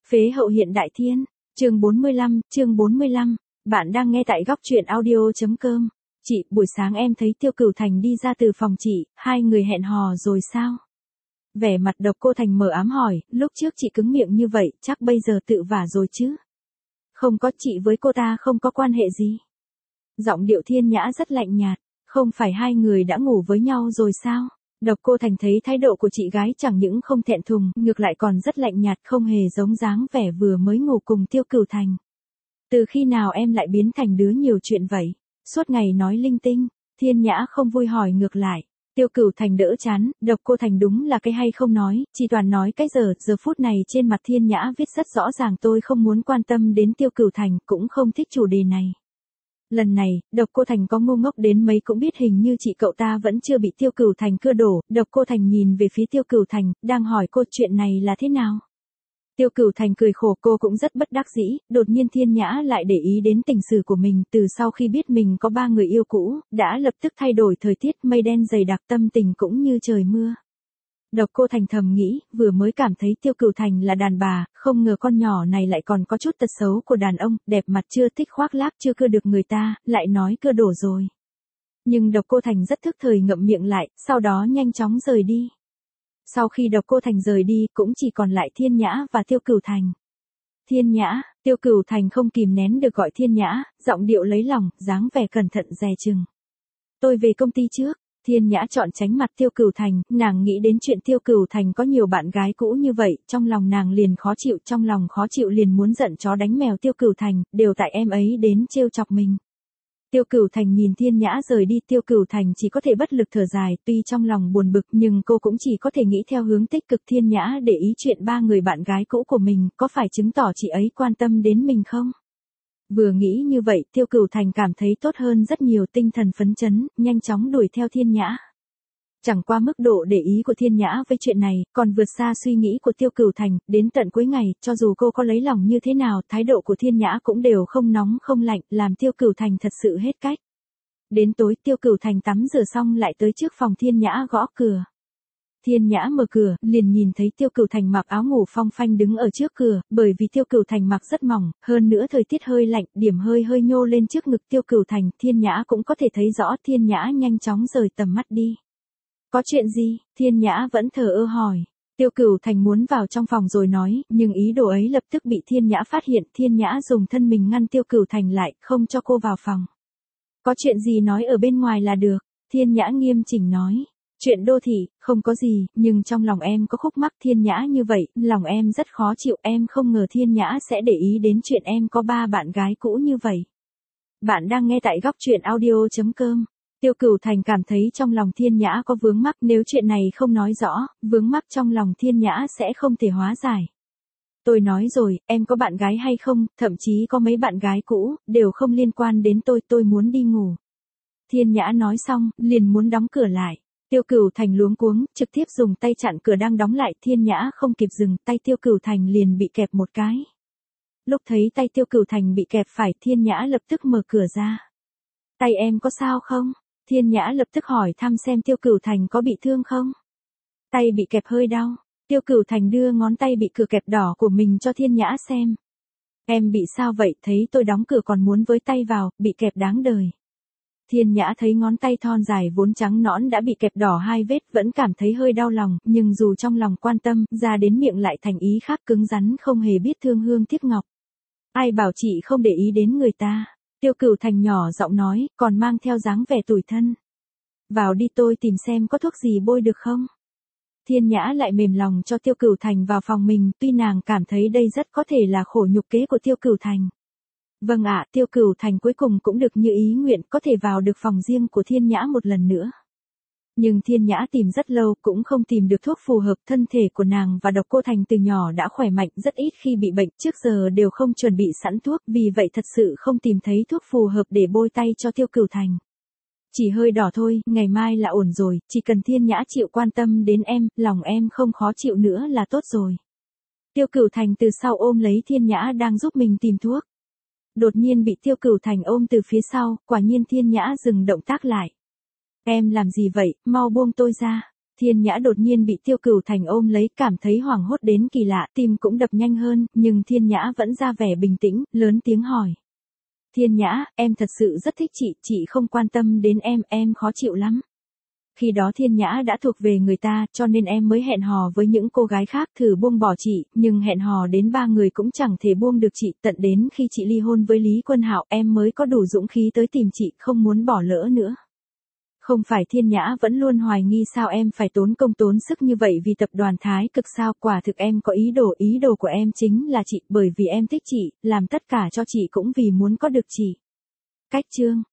Phế hậu hiện đại thiên, chương 45, bạn đang nghe tại góc truyện audio.com. Chị, buổi sáng em thấy Tiêu Cửu Thành đi ra từ phòng chị, hai người hẹn hò rồi sao? Vẻ mặt Độc Cô Thành mờ ám hỏi, lúc trước chị cứng miệng như vậy, chắc bây giờ tự vả rồi chứ? Không có, chị với cô ta không có quan hệ gì. Giọng điệu Thiên Nhã rất lạnh nhạt, không phải hai người đã ngủ với nhau rồi sao? Độc Cô Thành thấy thái độ của chị gái chẳng những không thẹn thùng, ngược lại còn rất lạnh nhạt, không hề giống dáng vẻ vừa mới ngủ cùng Tiêu Cửu Thành. Từ khi nào em lại biến thành đứa nhiều chuyện vậy? Suốt ngày nói linh tinh. Thiên Nhã không vui hỏi ngược lại. Tiêu Cửu Thành đỡ chán, Độc Cô Thành đúng là cái hay không nói, chỉ toàn nói cái giờ phút này trên mặt Thiên Nhã viết rất rõ ràng, tôi không muốn quan tâm đến Tiêu Cửu Thành, cũng không thích chủ đề này. Lần này, Độc Cô Thành có ngu ngốc đến mấy cũng biết hình như chị cậu ta vẫn chưa bị Tiêu Cửu Thành cưa đổ. Độc Cô Thành nhìn về phía Tiêu Cửu Thành, đang hỏi cô chuyện này là thế nào. Tiêu Cửu Thành cười khổ, cô cũng rất bất đắc dĩ. Đột nhiên Thiên Nhã lại để ý đến tình sử của mình, từ sau khi biết mình có 3 người yêu cũ, đã lập tức thay đổi thời tiết, mây đen dày đặc, tâm tình cũng như trời mưa. Độc Cô Thành thầm nghĩ, vừa mới cảm thấy Tiêu Cửu Thành là đàn bà, không ngờ con nhỏ này lại còn có chút tật xấu của đàn ông, đẹp mặt chưa thích khoác lác chưa cưa được người ta, lại nói cưa đổ rồi. Nhưng Độc Cô Thành rất thức thời ngậm miệng lại, sau đó nhanh chóng rời đi. Sau khi Độc Cô Thành rời đi, cũng chỉ còn lại Thiên Nhã và Tiêu Cửu Thành. Thiên Nhã, Tiêu Cửu Thành không kìm nén được gọi Thiên Nhã, giọng điệu lấy lòng, dáng vẻ cẩn thận dè chừng. Tôi về công ty trước. Thiên Nhã chọn tránh mặt Tiêu Cửu Thành, nàng nghĩ đến chuyện Tiêu Cửu Thành có nhiều bạn gái cũ như vậy, trong lòng nàng liền khó chịu, trong lòng khó chịu liền muốn giận chó đánh mèo. Tiêu Cửu Thành, đều tại em ấy đến trêu chọc mình. Tiêu Cửu Thành nhìn Thiên Nhã rời đi, Tiêu Cửu Thành chỉ có thể bất lực thở dài, tuy trong lòng buồn bực nhưng cô cũng chỉ có thể nghĩ theo hướng tích cực. Thiên Nhã để ý chuyện 3 người bạn gái cũ của mình, có phải chứng tỏ chị ấy quan tâm đến mình không? Vừa nghĩ như vậy, Tiêu Cửu Thành cảm thấy tốt hơn rất nhiều, tinh thần phấn chấn, nhanh chóng đuổi theo Thiên Nhã. Chẳng qua mức độ để ý của Thiên Nhã với chuyện này, còn vượt xa suy nghĩ của Tiêu Cửu Thành, đến tận cuối ngày, cho dù cô có lấy lòng như thế nào, thái độ của Thiên Nhã cũng đều không nóng không lạnh, làm Tiêu Cửu Thành thật sự hết cách. Đến tối, Tiêu Cửu Thành tắm rửa xong lại tới trước phòng Thiên Nhã gõ cửa. Thiên Nhã mở cửa, liền nhìn thấy Tiêu Cửu Thành mặc áo ngủ phong phanh đứng ở trước cửa, bởi vì Tiêu Cửu Thành mặc rất mỏng, hơn nữa thời tiết hơi lạnh, điểm hơi nhô lên trước ngực Tiêu Cửu Thành, Thiên Nhã cũng có thể thấy rõ. Thiên Nhã nhanh chóng rời tầm mắt đi. Có chuyện gì? Thiên Nhã vẫn thờ ơ hỏi. Tiêu Cửu Thành muốn vào trong phòng rồi nói, nhưng ý đồ ấy lập tức bị Thiên Nhã phát hiện. Thiên Nhã dùng thân mình ngăn Tiêu Cửu Thành lại, không cho cô vào phòng. Có chuyện gì nói ở bên ngoài là được. Thiên Nhã nghiêm chỉnh nói. Chuyện đô thị, không có gì, nhưng trong lòng em có khúc mắc. Thiên Nhã như vậy, lòng em rất khó chịu, em không ngờ Thiên Nhã sẽ để ý đến chuyện em có 3 bạn gái cũ như vậy. Bạn đang nghe tại góc truyện audio.com. Tiêu Cửu Thành cảm thấy trong lòng Thiên Nhã có vướng mắc, nếu chuyện này không nói rõ, vướng mắc trong lòng Thiên Nhã sẽ không thể hóa giải. Tôi nói rồi, em có bạn gái hay không, thậm chí có mấy bạn gái cũ, đều không liên quan đến tôi muốn đi ngủ. Thiên Nhã nói xong, liền muốn đóng cửa lại. Tiêu Cửu Thành luống cuống, trực tiếp dùng tay chặn cửa đang đóng lại. Thiên Nhã không kịp dừng, tay Tiêu Cửu Thành liền bị kẹp một cái. Lúc thấy tay Tiêu Cửu Thành bị kẹp phải, Thiên Nhã lập tức mở cửa ra. Tay em có sao không? Thiên Nhã lập tức hỏi thăm xem Tiêu Cửu Thành có bị thương không? Tay bị kẹp hơi đau. Tiêu Cửu Thành đưa ngón tay bị cửa kẹp đỏ của mình cho Thiên Nhã xem. Em bị sao vậy, thấy tôi đóng cửa còn muốn với tay vào, bị kẹp đáng đời. Thiên Nhã thấy ngón tay thon dài vốn trắng nõn đã bị kẹp đỏ 2 vết, vẫn cảm thấy hơi đau lòng, nhưng dù trong lòng quan tâm, ra đến miệng lại thành ý khác, cứng rắn không hề biết thương hương tiếc ngọc. Ai bảo chị không để ý đến người ta? Tiêu Cửu Thành nhỏ giọng nói, còn mang theo dáng vẻ tủi thân. Vào đi, tôi tìm xem có thuốc gì bôi được không? Thiên Nhã lại mềm lòng cho Tiêu Cửu Thành vào phòng mình, tuy nàng cảm thấy đây rất có thể là khổ nhục kế của Tiêu Cửu Thành. Vâng ạ, Tiêu Cửu Thành cuối cùng cũng được như ý nguyện, có thể vào được phòng riêng của Thiên Nhã một lần nữa. Nhưng Thiên Nhã tìm rất lâu cũng không tìm được thuốc phù hợp, thân thể của nàng và Độc Cô Thành từ nhỏ đã khỏe mạnh, rất ít khi bị bệnh, trước giờ đều không chuẩn bị sẵn thuốc, vì vậy thật sự không tìm thấy thuốc phù hợp để bôi tay cho Tiêu Cửu Thành. Chỉ hơi đỏ thôi, ngày mai là ổn rồi, chỉ cần Thiên Nhã chịu quan tâm đến em, lòng em không khó chịu nữa là tốt rồi. Tiêu Cửu Thành từ sau ôm lấy Thiên Nhã đang giúp mình tìm thuốc. Đột nhiên bị Tiêu Cửu Thành ôm từ phía sau, quả nhiên Thiên Nhã dừng động tác lại. Em làm gì vậy, mau buông tôi ra. Thiên Nhã đột nhiên bị Tiêu Cửu Thành ôm lấy, cảm thấy hoảng hốt đến kỳ lạ, tim cũng đập nhanh hơn, nhưng Thiên Nhã vẫn ra vẻ bình tĩnh, lớn tiếng hỏi. Thiên Nhã, em thật sự rất thích chị không quan tâm đến em khó chịu lắm. Khi đó Thiên Nhã đã thuộc về người ta, cho nên em mới hẹn hò với những cô gái khác thử buông bỏ chị, nhưng hẹn hò đến 3 người cũng chẳng thể buông được chị, tận đến khi chị ly hôn với Lý Quân Hạo em mới có đủ dũng khí tới tìm chị, không muốn bỏ lỡ nữa. Không phải Thiên Nhã vẫn luôn hoài nghi sao em phải tốn công tốn sức như vậy vì tập đoàn Thái Cực sao, quả thực em có ý đồ của em chính là chị, bởi vì em thích chị, làm tất cả cho chị cũng vì muốn có được chị. Cách chương